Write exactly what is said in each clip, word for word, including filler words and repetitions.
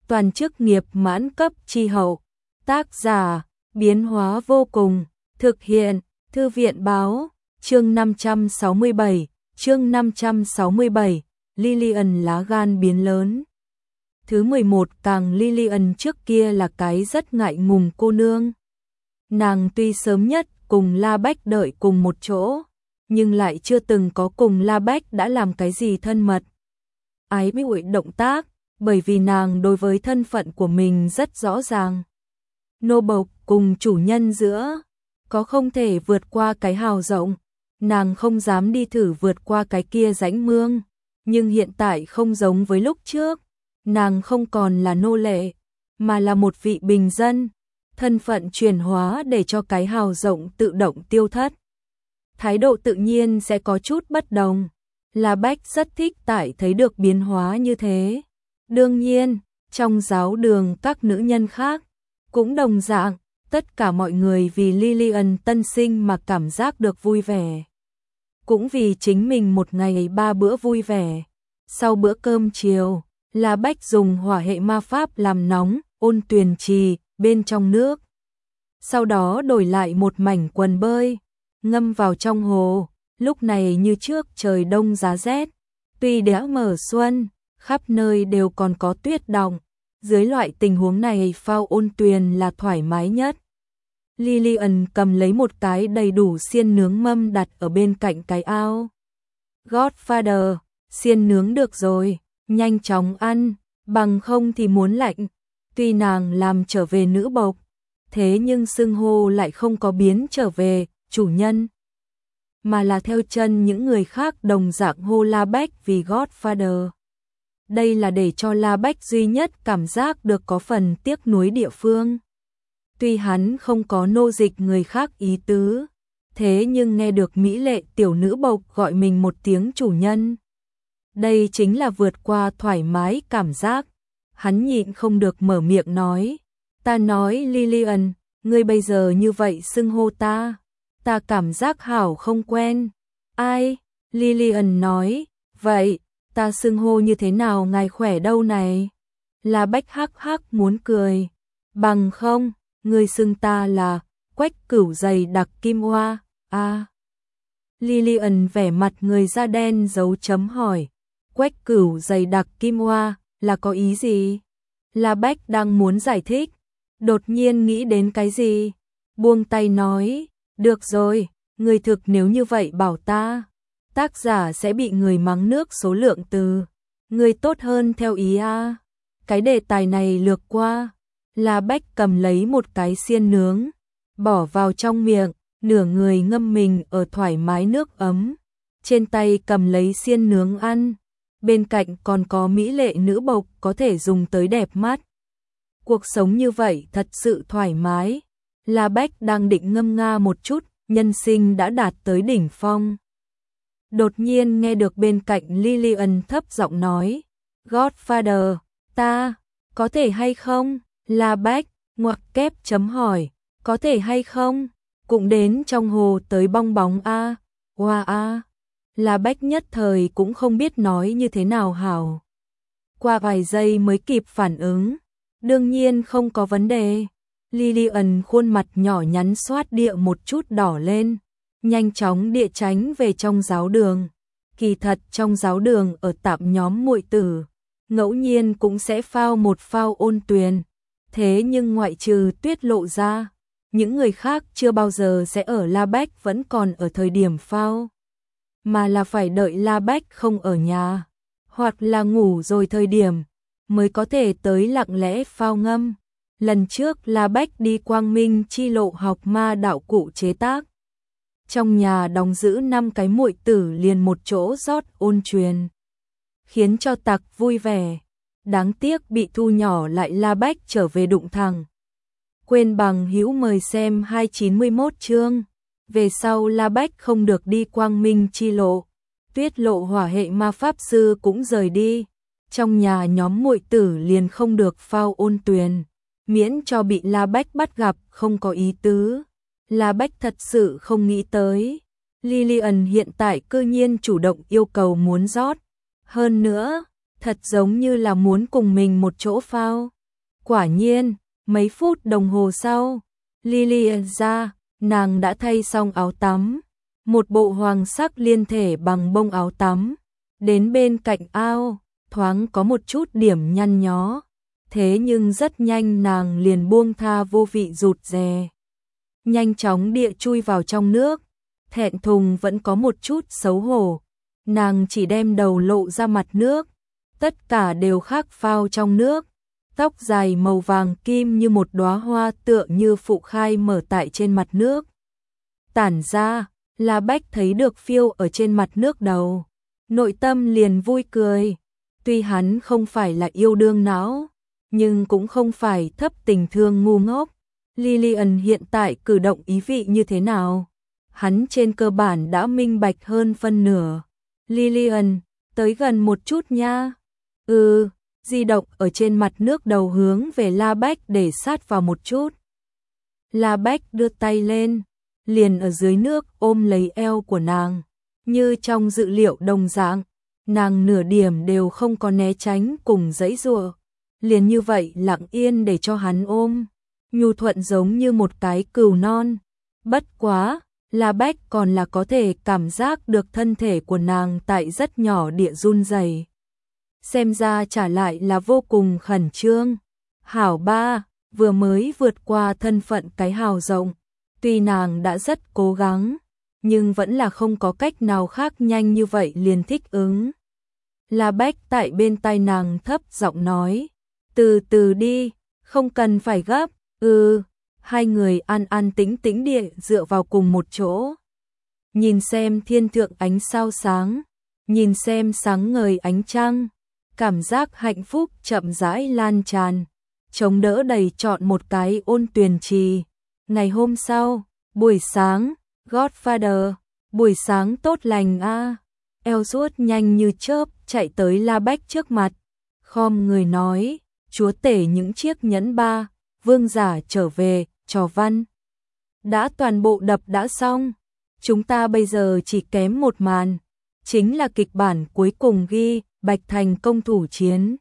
toàn chức nghiệp mãn cấp chi hậu. Tác giả, biến hóa vô cùng, thực hiện, Thư viện báo, chương năm trăm sáu mươi bảy, chương năm trăm sáu mươi bảy, Lillian lá gan biến lớn. Thứ mười một, càng Lillian trước kia là cái rất ngại ngùng cô nương. Nàng tuy sớm nhất cùng La Bách đợi cùng một chỗ, nhưng lại chưa từng có cùng La Bách đã làm cái gì thân mật. Ái muội động tác, bởi vì nàng đối với thân phận của mình rất rõ ràng. Nô bộc cùng chủ nhân giữa, có không thể vượt qua cái hào rộng, nàng không dám đi thử vượt qua cái kia rãnh mương, nhưng hiện tại không giống với lúc trước, nàng không còn là nô lệ, mà là một vị bình dân, thân phận chuyển hóa để cho cái hào rộng tự động tiêu thất. Thái độ tự nhiên sẽ có chút bất đồng. La Bách rất thích tại thấy được biến hóa như thế. Đương nhiên, trong giáo đường các nữ nhân khác cũng đồng dạng, tất cả mọi người vì Lillian tân sinh mà cảm giác được vui vẻ. Cũng vì chính mình một ngày ba bữa vui vẻ. Sau bữa cơm chiều, La Bách dùng hỏa hệ ma pháp làm nóng, ôn tuyền trì, bên trong nước. Sau đó đổi lại một mảnh quần bơi, ngâm vào trong hồ. Lúc này như trước trời đông giá rét, tuy đã mở xuân, khắp nơi đều còn có tuyết đọng. Dưới loại tình huống này phao ôn tuyền là thoải mái nhất. Lillian cầm lấy một cái đầy đủ xiên nướng mâm đặt ở bên cạnh cái ao. Godfather, xiên nướng được rồi, nhanh chóng ăn, bằng không thì muốn lạnh. Tuy nàng làm trở về nữ bộc, thế nhưng xưng hô lại không có biến trở về chủ nhân, mà là theo chân những người khác đồng dạng hô La Bách vì Godfather. Đây là để cho La Bách duy nhất cảm giác được có phần tiếc nuối địa phương. Tuy hắn không có nô dịch người khác ý tứ, thế nhưng nghe được mỹ lệ tiểu nữ bộc gọi mình một tiếng chủ nhân. Đây chính là vượt qua thoải mái cảm giác. Hắn nhịn không được mở miệng nói. Ta nói Lillian, ngươi bây giờ như vậy xưng hô ta. Ta cảm giác hảo không quen. Ai? Lillian nói. Vậy, ta xưng hô như thế nào ngài khỏe đâu này? La Bách hắc hắc muốn cười. Bằng không, ngươi xưng ta là Quách Cửu dày đặc kim hoa. À. Lillian vẻ mặt người da đen dấu chấm hỏi. Quách Cửu dày đặc kim hoa là có ý gì? La Bách đang muốn giải thích, đột nhiên nghĩ đến cái gì? Buông tay nói. Được rồi, người thực nếu như vậy bảo ta, tác giả sẽ bị người mắng nước số lượng từ. Người tốt hơn theo ý a. Cái đề tài này lược qua. La Bách cầm lấy một cái xiên nướng, bỏ vào trong miệng, nửa người ngâm mình ở thoải mái nước ấm. Trên tay cầm lấy xiên nướng ăn, bên cạnh còn có mỹ lệ nữ bộc có thể dùng tới đẹp mắt. Cuộc sống như vậy thật sự thoải mái. La Bách đang định ngâm nga một chút, nhân sinh đã đạt tới đỉnh phong. Đột nhiên nghe được bên cạnh Lillian thấp giọng nói. Godfather, ta, có thể hay không? La Bách, ngoặc kép chấm hỏi, có thể hay không? Cũng đến trong hồ tới bong bóng a, hoa a. La Bách nhất thời cũng không biết nói như thế nào hảo. Qua vài giây mới kịp phản ứng. Đương nhiên không có vấn đề. Lillian khuôn mặt nhỏ nhắn xoát địa một chút đỏ lên, nhanh chóng địa tránh về trong giáo đường. Kỳ thật trong giáo đường ở tạm nhóm muội tử, ngẫu nhiên cũng sẽ phao một phao ôn tuyền. Thế nhưng ngoại trừ Tuyết Lộ ra, những người khác chưa bao giờ sẽ ở La Bách vẫn còn ở thời điểm phao, mà là phải đợi La Bách không ở nhà, hoặc là ngủ rồi thời điểm, mới có thể tới lặng lẽ phao ngâm. Lần trước La Bách đi Quang Minh chi lộ học ma đạo cụ chế tác. Trong nhà đóng giữ năm cái muội tử liền một chỗ rót ôn truyền, khiến cho tặc vui vẻ. Đáng tiếc bị thu nhỏ lại La Bách trở về đụng thẳng. Quên bằng hữu mời xem hai trăm chín mươi mốt chương. Về sau La Bách không được đi Quang Minh chi lộ. Tuyết Lộ hỏa hệ ma pháp sư cũng rời đi. Trong nhà nhóm muội tử liền không được phao ôn tuyền, miễn cho bị La Bách bắt gặp không có ý tứ. La Bách thật sự không nghĩ tới. Lillian hiện tại cư nhiên chủ động yêu cầu muốn rót. Hơn nữa, thật giống như là muốn cùng mình một chỗ phao. Quả nhiên, mấy phút đồng hồ sau, Lily ra, nàng đã thay xong áo tắm, một bộ hoàng sắc liên thể bằng bông áo tắm, đến bên cạnh ao, thoáng có một chút điểm nhăn nhó, thế nhưng rất nhanh nàng liền buông tha vô vị rụt rè. Nhanh chóng địa chui vào trong nước, thẹn thùng vẫn có một chút xấu hổ, nàng chỉ đem đầu lộ ra mặt nước, tất cả đều khắc phao trong nước, tóc dài màu vàng kim như một đóa hoa tựa như phụ khai mở tại trên mặt nước. Tản ra, La Bách thấy được phiêu ở trên mặt nước đầu, nội tâm liền vui cười, tuy hắn không phải là yêu đương não, nhưng cũng không phải thấp tình thương ngu ngốc. Lillian hiện tại cử động ý vị như thế nào? Hắn trên cơ bản đã minh bạch hơn phân nửa. Lillian, tới gần một chút nha. Ừ, di động ở trên mặt nước đầu hướng về La Bách để sát vào một chút. La Bách đưa tay lên, liền ở dưới nước ôm lấy eo của nàng, như trong dự liệu đồng dạng, nàng nửa điểm đều không có né tránh cùng giãy giụa, liền như vậy lặng yên để cho hắn ôm, nhu thuận giống như một cái cừu non. Bất quá, La Bách còn là có thể cảm giác được thân thể của nàng tại rất nhỏ địa run rẩy. Xem ra trả lại là vô cùng khẩn trương. Hảo ba, vừa mới vượt qua thân phận cái hào rộng, tuy nàng đã rất cố gắng, nhưng vẫn là không có cách nào khác nhanh như vậy liền thích ứng. La Bách tại bên tai nàng thấp giọng nói, từ từ đi, không cần phải gấp. Ừ, hai người an an tĩnh tĩnh địa dựa vào cùng một chỗ. Nhìn xem thiên thượng ánh sao sáng, nhìn xem sáng ngời ánh trăng, cảm giác hạnh phúc chậm rãi lan tràn, chống đỡ đầy trọn một cái ôn tuyền trì. Ngày hôm sau, buổi sáng, Godfather, buổi sáng tốt lành a. Elsuốt nhanh như chớp chạy tới La Bách trước mặt, khom người nói, chúa tể những chiếc nhẫn ba, vương giả trở về, trò văn đã toàn bộ đập đã xong, chúng ta bây giờ chỉ kém một màn, chính là kịch bản cuối cùng ghi Bạch Thành công thủ chiến.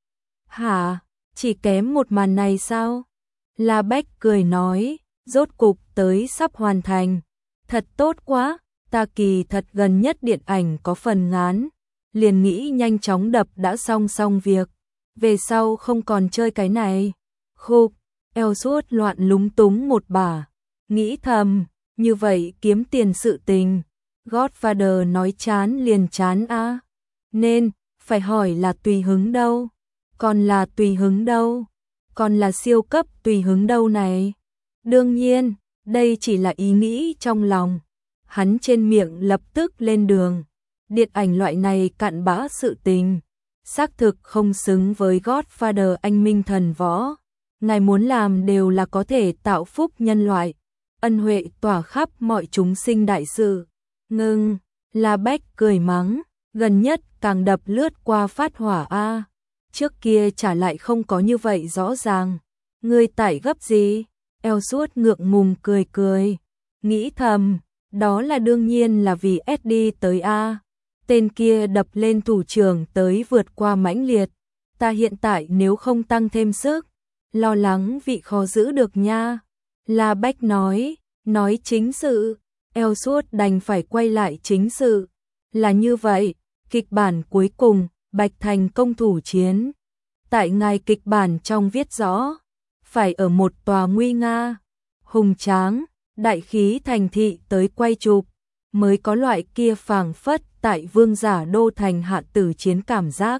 Hả, chỉ kém một màn này sao? La Bách cười nói, rốt cục tới sắp hoàn thành, thật tốt quá, ta kỳ thật gần nhất điện ảnh có phần ngán, liền nghĩ nhanh chóng đập đã xong xong việc, về sau không còn chơi cái này. Khục, Elsuốt loạn lúng túng một bả, nghĩ thầm, như vậy kiếm tiền sự tình, Godfather nói chán liền chán a, nên phải hỏi là tùy hứng đâu, còn là tùy hứng đâu, còn là siêu cấp tùy hứng đâu này. Đương nhiên, đây chỉ là ý nghĩ trong lòng. Hắn trên miệng lập tức lên đường. Điện ảnh loại này cặn bã sự tình, xác thực không xứng với Godfather anh minh thần võ. Ngài muốn làm đều là có thể tạo phúc nhân loại, ân huệ tỏa khắp mọi chúng sinh đại sự. Ngưng, La Bách cười mắng, gần nhất càng đập lướt qua phát hỏa a. Trước kia trả lại không có như vậy rõ ràng. Ngươi tại gấp gì? Elsuốt ngượng ngùng cười cười, nghĩ thầm, đó là đương nhiên là vì Eddie tới a. Tên kia đập lên thủ trưởng tới vượt qua mãnh liệt. Ta hiện tại nếu không tăng thêm sức, lo lắng vị khó giữ được nha. La Bách nói, nói chính sự. Elsuốt đành phải quay lại chính sự. Là như vậy, kịch bản cuối cùng, Bạch Thành công thủ chiến. Tại ngài kịch bản trong viết rõ, phải ở một tòa nguy nga, hùng tráng, đại khí thành thị tới quay chụp, mới có loại kia phảng phất tại vương giả đô thành hạ tử chiến cảm giác.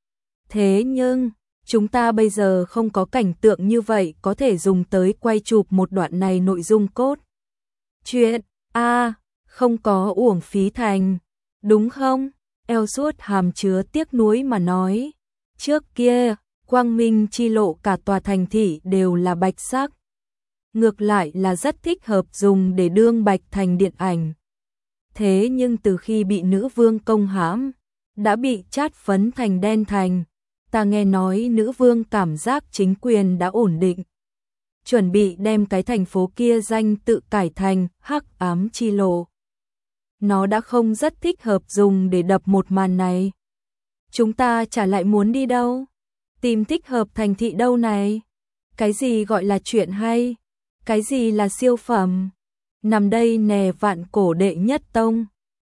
Thế nhưng, chúng ta bây giờ không có cảnh tượng như vậy có thể dùng tới quay chụp một đoạn này nội dung cốt. Chuyện, a không có uổng phí thành, đúng không? Elsuốt hàm chứa tiếc nuối mà nói, trước kia, quang minh chi lộ cả tòa thành thị đều là bạch sắc. Ngược lại là rất thích hợp dùng để đương Bạch Thành điện ảnh. Thế nhưng từ khi bị nữ vương công hãm, đã bị chát phấn thành đen thành, ta nghe nói nữ vương cảm giác chính quyền đã ổn định, chuẩn bị đem cái thành phố kia danh tự cải thành hắc ám chi lộ. Nó đã không rất thích hợp dùng để đập một màn này. Chúng ta chả lại muốn đi đâu? Tìm thích hợp thành thị đâu này? Cái gì gọi là chuyện hay? Cái gì là siêu phẩm? Nằm đây nè vạn cổ đệ nhất tông.